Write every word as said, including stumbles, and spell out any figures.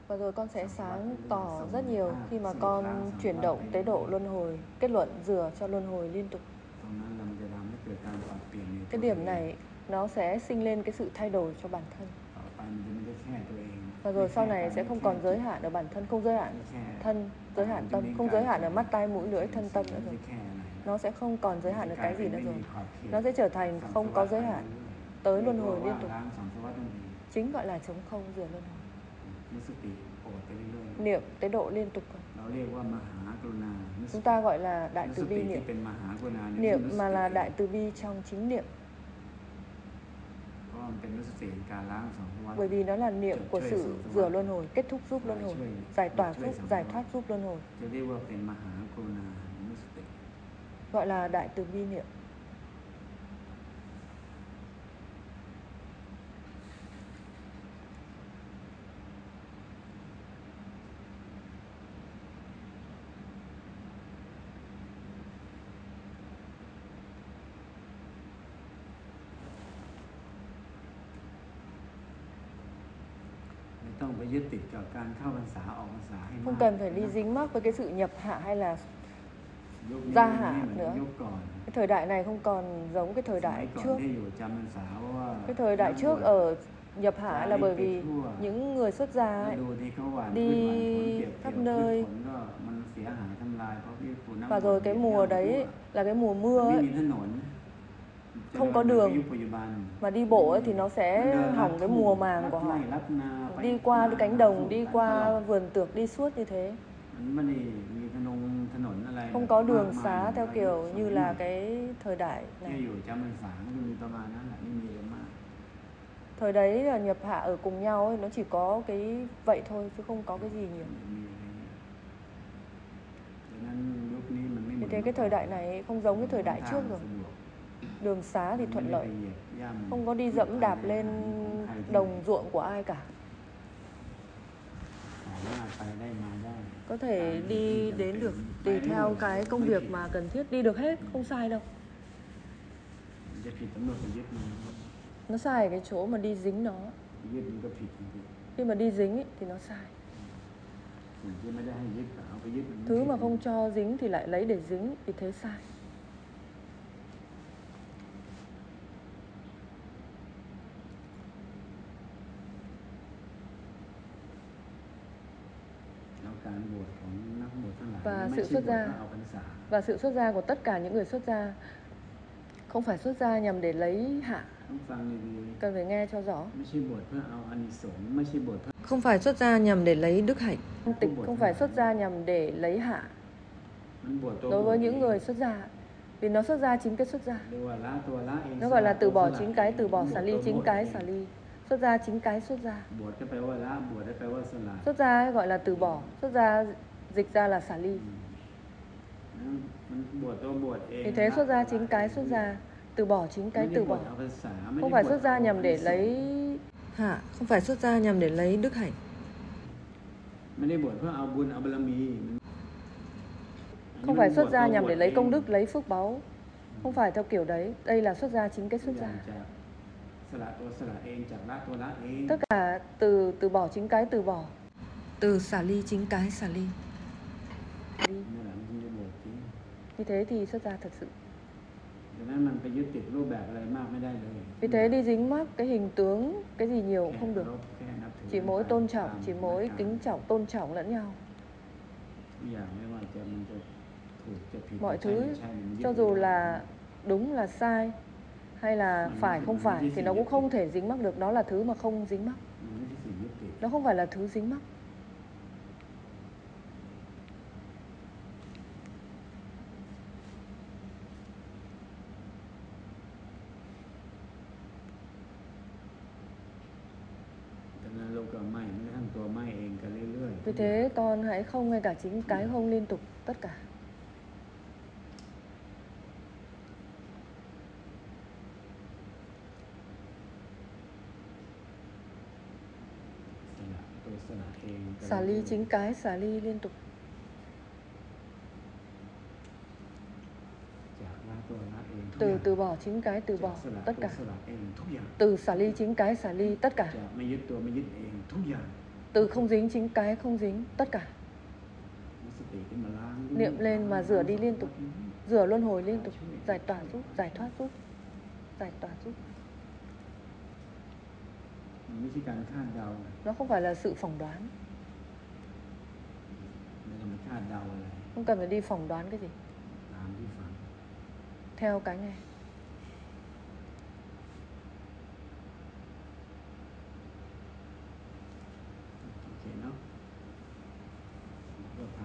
Và rồi con sẽ sáng tỏ rất nhiều khi mà con chuyển động tế độ luân hồi, kết luận rửa cho luân hồi liên tục. Cái điểm này nó sẽ sinh lên cái sự thay đổi cho bản thân. Và rồi sau này sẽ không còn giới hạn ở bản thân, không giới hạn thân, giới hạn tâm, không giới hạn ở mắt, tai, mũi, lưỡi, thân, tâm nữa rồi. Nó sẽ không còn giới hạn ở cái gì nữa rồi. Nó sẽ trở thành không có giới hạn, tới luân hồi liên tục. Chính gọi là chống không, rửa luân hồi. Niệm tế độ liên tục. Chúng ta gọi là đại từ bi niệm. Niệm mà là đại từ bi trong chính niệm. Bởi vì nó là niệm của sự rửa luân hồi, kết thúc giúp luân hồi, giải tỏa giúp, giải thoát giúp luân hồi. Gọi là đại từ bi niệm. Không cần phải đi dính mắc với cái sự nhập hạ hay là gia hạ nữa. Cái thời đại này không còn giống cái thời đại trước. Cái thời đại trước ở nhập hạ là bởi vì những người xuất gia ấy, đi khắp nơi. Và rồi cái mùa đấy là cái mùa mưa ấy, không có đường mà đi bộ ấy thì nó sẽ hỏng cái mùa màng của họ. Đi qua cánh đồng, đi qua vườn tược, đi suốt như thế. Không có đường xá theo kiểu như là cái thời đại này. Thời đấy là nhập hạ ở cùng nhau ấy, nó chỉ có cái vậy thôi chứ không có cái gì nhiều. Vì thế cái thời đại này không giống cái thời đại trước rồi. Đường xá thì thuận lợi, không có đi dẫm đạp lên đồng ruộng của ai cả. Có thể đi đến được tùy theo cái công việc mà cần thiết, đi được hết, không sai đâu. Nó sai ở cái chỗ mà đi dính nó. Khi mà đi dính ấy, thì nó sai. Thứ mà không cho dính thì lại lấy để dính, thì thế sai. Và sự xuất gia Và sự xuất gia của tất cả những người xuất gia không phải xuất gia nhằm để lấy hạ. Cần phải nghe cho rõ. Không phải xuất gia nhằm để lấy đức hạnh. Tịch không phải xuất gia nhằm để lấy hạ. Đối với những người xuất gia, vì nó xuất gia chính cái xuất gia. Nó gọi là từ bỏ chính cái từ bỏ, xả ly chính cái xả ly. Xuất gia chính cái xuất gia. Xuất gia ấy gọi là từ bỏ, xuất gia dịch ra là xả ly. Vì thế xuất gia chính cái xuất gia, từ bỏ chính cái từ bỏ. Không phải xuất gia nhằm để lấy hạ, không phải xuất gia nhằm để lấy đức hạnh. Không phải xuất gia nhằm để lấy công đức, lấy phước báu. Không phải theo kiểu đấy. Đây là xuất gia chính cái xuất gia. Tất cả từ từ bỏ chính cái từ bỏ, từ xả ly chính cái xả ly. Như thế thì xuất gia thật sự. Vì thế đi dính mắc cái hình tướng, cái gì nhiều cũng không được. Chỉ mỗi tôn trọng, chỉ mỗi kính trọng, tôn trọng lẫn nhau. Mọi thứ, cho dù là đúng là sai, hay là phải không phải, thì nó cũng không thể dính mắc được. Đó là thứ mà không dính mắc. Nó không phải là thứ dính mắc. Vì thế con hãy không ngay cả chính cái không liên tục tất cả. Xả ly chính cái xả ly liên tục. Từ từ bỏ chính cái từ bỏ tất cả. Từ xả ly chính cái xả ly tất cả. Từ không dính chính cái không dính tất cả. Niệm lên mà rửa đi liên tục, rửa luân hồi liên tục, giải tỏa giúp, giải thoát giúp, giải tỏa giúp. Nó không phải là sự phỏng đoán. Không cần phải đi phỏng đoán cái gì. Theo cái nghe.